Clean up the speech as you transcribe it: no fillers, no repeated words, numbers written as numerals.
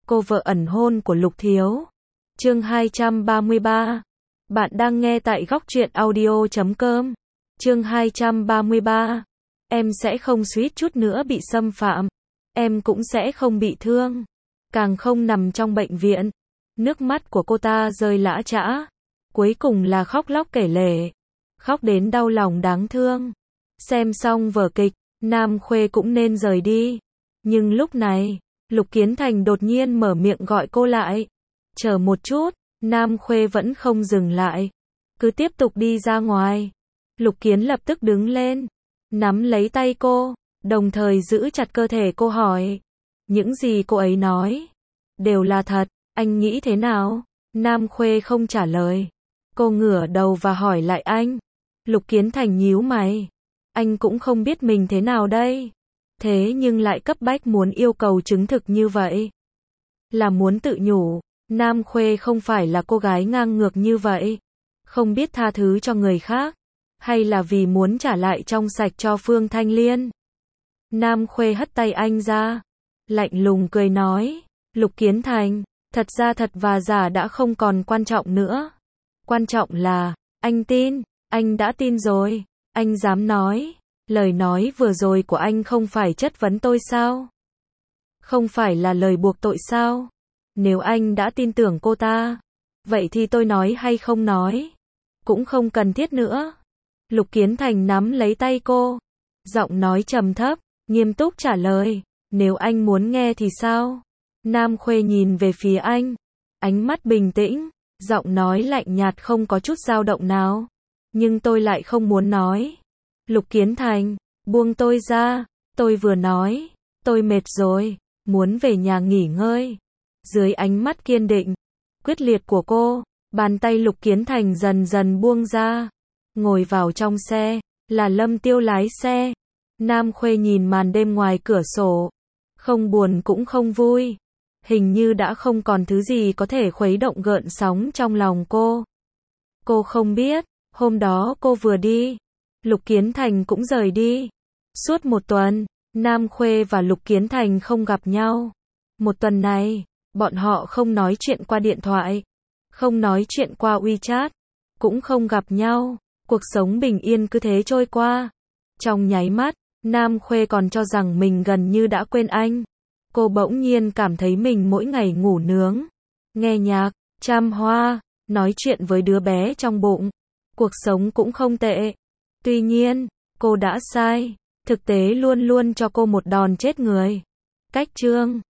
cô vợ ẩn hôn của Lục Thiếu. Chương 233. Bạn đang nghe tại góc truyện audio.com. Chương 233. Em sẽ không suýt chút nữa bị xâm phạm. Em cũng sẽ không bị thương. Càng không nằm trong bệnh viện. Nước mắt của cô ta rơi lã chã. Cuối cùng là khóc lóc kể lể. Khóc đến đau lòng đáng thương. Xem xong vở kịch, Nam Khuê cũng nên rời đi. Nhưng lúc này, Lục Kiến Thành đột nhiên mở miệng gọi cô lại. Chờ một chút, Nam Khuê vẫn không dừng lại. Cứ tiếp tục đi ra ngoài. Lục Kiến lập tức đứng lên, nắm lấy tay cô, đồng thời giữ chặt cơ thể cô hỏi. Những gì cô ấy nói, đều là thật, anh nghĩ thế nào? Nam Khuê không trả lời. Cô ngửa đầu và hỏi lại anh. Lục Kiến Thành nhíu mày. Anh cũng không biết mình thế nào đây. Thế nhưng lại cấp bách muốn yêu cầu chứng thực như vậy. Là muốn tự nhủ, Nam Khuê không phải là cô gái ngang ngược như vậy. Không biết tha thứ cho người khác. Hay là vì muốn trả lại trong sạch cho Phương Thanh Liên. Nam Khuê hất tay anh ra. Lạnh lùng cười nói. Lục Kiến Thành, thật ra thật và giả đã không còn quan trọng nữa. Quan trọng là, anh tin, anh đã tin rồi. Anh dám nói, lời nói vừa rồi của anh không phải chất vấn tôi sao? Không phải là lời buộc tội sao? Nếu anh đã tin tưởng cô ta, vậy thì tôi nói hay không nói, cũng không cần thiết nữa. Lục Kiến Thành nắm lấy tay cô, giọng nói trầm thấp, nghiêm túc trả lời, nếu anh muốn nghe thì sao? Nam Khuê nhìn về phía anh, ánh mắt bình tĩnh, giọng nói lạnh nhạt không có chút dao động nào. Nhưng tôi lại không muốn nói. Lục Kiến Thành, buông tôi ra, tôi vừa nói, tôi mệt rồi, muốn về nhà nghỉ ngơi. Dưới ánh mắt kiên định, quyết liệt của cô, bàn tay Lục Kiến Thành dần dần buông ra. Ngồi vào trong xe, là Lâm Tiêu lái xe. Nam Khuê nhìn màn đêm ngoài cửa sổ, không buồn cũng không vui. Hình như đã không còn thứ gì có thể khuấy động gợn sóng trong lòng cô. Cô không biết, hôm đó cô vừa đi, Lục Kiến Thành cũng rời đi. Suốt một tuần, Nam Khuê và Lục Kiến Thành không gặp nhau. Một tuần này, bọn họ không nói chuyện qua điện thoại, không nói chuyện qua WeChat, cũng không gặp nhau. Cuộc sống bình yên cứ thế trôi qua. Trong nháy mắt, Nam Khuê còn cho rằng mình gần như đã quên anh. Cô bỗng nhiên cảm thấy mình mỗi ngày ngủ nướng, nghe nhạc, chăm hoa, nói chuyện với đứa bé trong bụng. Cuộc sống cũng không tệ. Tuy nhiên, cô đã sai. Thực tế luôn luôn cho cô một đòn chết người. Cách chương